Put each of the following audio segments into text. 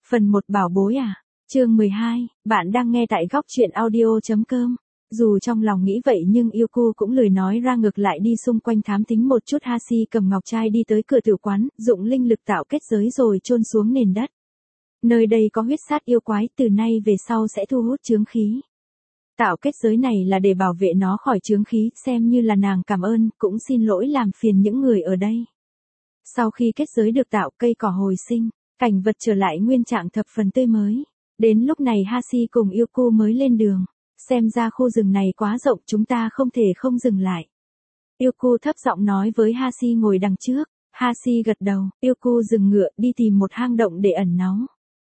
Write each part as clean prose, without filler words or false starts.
Phần 1 bảo bối à? Chương 12, bạn đang nghe tại góc truyện audio.com. Dù trong lòng nghĩ vậy nhưng Yuko cũng lười nói ra, ngược lại đi xung quanh thám thính một chút. Hashi cầm ngọc trai đi tới cửa tử quán, dụng linh lực tạo kết giới rồi chôn xuống nền đất. Nơi đây có huyết sát yêu quái, từ nay về sau sẽ thu hút chướng khí. Tạo kết giới này là để bảo vệ nó khỏi chướng khí, xem như là nàng cảm ơn, cũng xin lỗi làm phiền những người ở đây. Sau khi kết giới được tạo, cây cỏ hồi sinh, cảnh vật trở lại nguyên trạng thập phần tươi mới. Đến lúc này Hashi cùng Yuko mới lên đường. Xem ra khu rừng này quá rộng, chúng ta không thể không dừng lại. Yuko thấp giọng nói với Hashi ngồi đằng trước. Hashi gật đầu, Yuko dừng ngựa đi tìm một hang động để ẩn náu.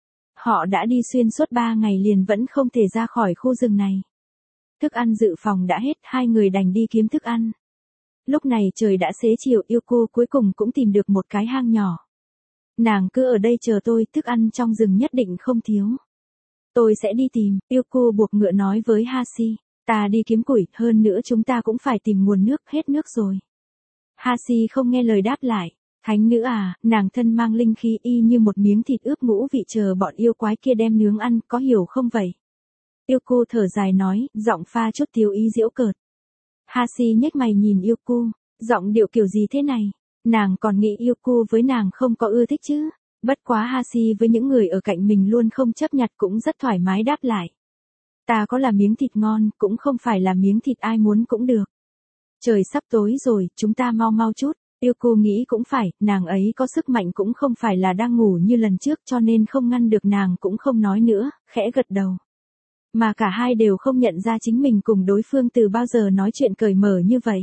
Họ đã đi xuyên suốt 3 ngày liền vẫn không thể ra khỏi khu rừng này. Thức ăn dự phòng đã hết, hai người đành đi kiếm thức ăn. Lúc này trời đã xế chiều, Yuko cuối cùng cũng tìm được một cái hang nhỏ. Nàng cứ ở đây chờ tôi, thức ăn trong rừng nhất định không thiếu. Tôi sẽ đi tìm, Yuko buộc ngựa nói với Hashi. Ta đi kiếm củi, hơn nữa chúng ta cũng phải tìm nguồn nước, hết nước rồi. Hashi không nghe lời đáp lại. Thánh nữ à, nàng thân mang linh khí y như một miếng thịt ướp ngũ vị, chờ bọn yêu quái kia đem nướng ăn, có hiểu không vậy? Yuko thở dài nói, giọng pha chút thiếu ý giễu cợt. Hashi nhếch mày nhìn Yuko, giọng điệu kiểu gì thế này? Nàng còn nghĩ Yuko với nàng không có ưa thích chứ? Bất quá Hashi với những người ở cạnh mình luôn không chấp nhặt cũng rất thoải mái đáp lại. Ta có là miếng thịt ngon, cũng không phải là miếng thịt ai muốn cũng được. Trời sắp tối rồi, chúng ta mau mau chút. Yuko nghĩ cũng phải, nàng ấy có sức mạnh cũng không phải là đang ngủ như lần trước, cho nên không ngăn được, nàng cũng không nói nữa, khẽ gật đầu. Mà cả hai đều không nhận ra chính mình cùng đối phương từ bao giờ nói chuyện cởi mở như vậy.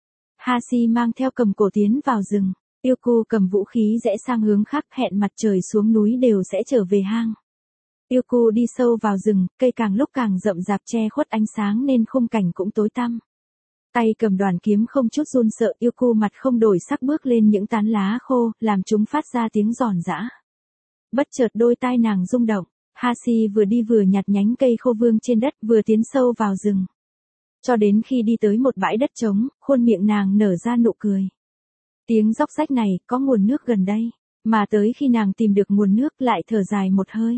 Hashi mang theo cầm cổ tiến vào rừng. Yuko cầm vũ khí rẽ sang hướng khác, hẹn mặt trời xuống núi đều sẽ trở về hang. Yuko đi sâu vào rừng, cây càng lúc càng rậm rạp che khuất ánh sáng nên khung cảnh cũng tối tăm. Tay cầm đoàn kiếm không chút run sợ, Yuko mặt không đổi sắc bước lên những tán lá khô, làm chúng phát ra tiếng giòn giã. Bất chợt đôi tai nàng rung động, Hashi vừa đi vừa nhặt nhánh cây khô vương trên đất, vừa tiến sâu vào rừng. Cho đến khi đi tới một bãi đất trống, khuôn miệng nàng nở ra nụ cười. Tiếng róc rách này, có nguồn nước gần đây, mà tới khi nàng tìm được nguồn nước lại thở dài một hơi.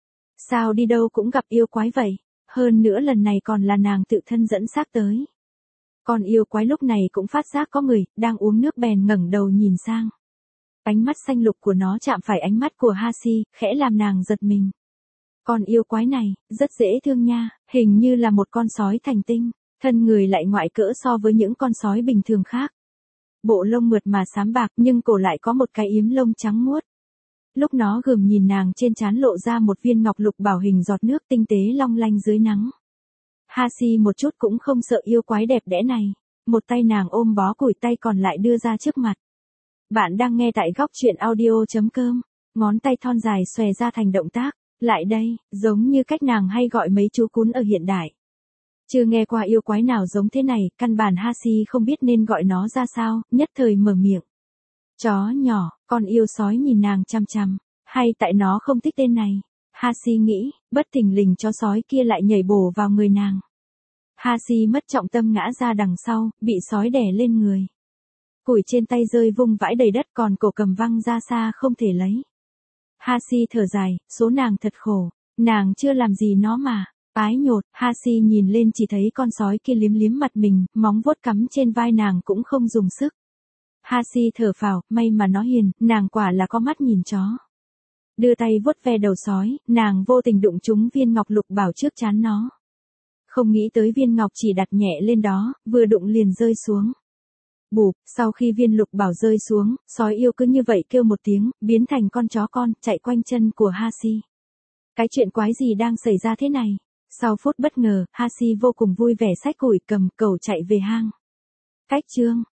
Sao đi đâu cũng gặp yêu quái vậy, hơn nữa lần này còn là nàng tự thân dẫn xác tới. Con yêu quái lúc này cũng phát giác có người đang uống nước, bèn ngẩng đầu nhìn sang. Ánh mắt xanh lục của nó chạm phải ánh mắt của Hashi, khẽ làm nàng giật mình. Con yêu quái này, rất dễ thương nha, hình như là một con sói thành tinh, thân người lại ngoại cỡ so với những con sói bình thường khác. Bộ lông mượt mà xám bạc nhưng cổ lại có một cái yếm lông trắng muốt. Lúc nó gườm nhìn nàng, trên trán lộ ra một viên ngọc lục bảo hình giọt nước tinh tế long lanh dưới nắng. Hashi một chút cũng không sợ yêu quái đẹp đẽ này, một tay nàng ôm bó củi, tay còn lại đưa ra trước mặt. Bạn đang nghe tại góc truyện audio.com, ngón tay thon dài xòe ra thành động tác, lại đây, giống như cách nàng hay gọi mấy chú cún ở hiện đại. Chưa nghe qua yêu quái nào giống thế này, căn bản Hashi không biết nên gọi nó ra sao, nhất thời mở miệng. Chó nhỏ, con yêu sói nhìn nàng chăm chăm, hay tại nó không thích tên này. Hashi nghĩ, bất thình lình chó sói kia lại nhảy bổ vào người nàng. Hashi mất trọng tâm ngã ra đằng sau, bị sói đè lên người. Củi trên tay rơi vung vãi đầy đất, còn cổ cầm văng ra xa không thể lấy. Hashi thở dài, số nàng thật khổ, nàng chưa làm gì nó mà. Ái nhột, Hashi nhìn lên chỉ thấy con sói kia liếm liếm mặt mình, móng vuốt cắm trên vai nàng cũng không dùng sức. Hashi thở phào, may mà nó hiền, nàng quả là có mắt nhìn chó. Đưa tay vuốt ve đầu sói, nàng vô tình đụng trúng viên ngọc lục bảo trước trán nó. Không nghĩ tới viên ngọc chỉ đặt nhẹ lên đó, vừa đụng liền rơi xuống. Bụp, sau khi viên lục bảo rơi xuống, sói yêu cứ như vậy kêu một tiếng, biến thành con chó con, chạy quanh chân của Hashi. Cái chuyện quái gì đang xảy ra thế này? Sau phút bất ngờ, Hashi vô cùng vui vẻ xách củi cầm cẩu chạy về hang. Cách chương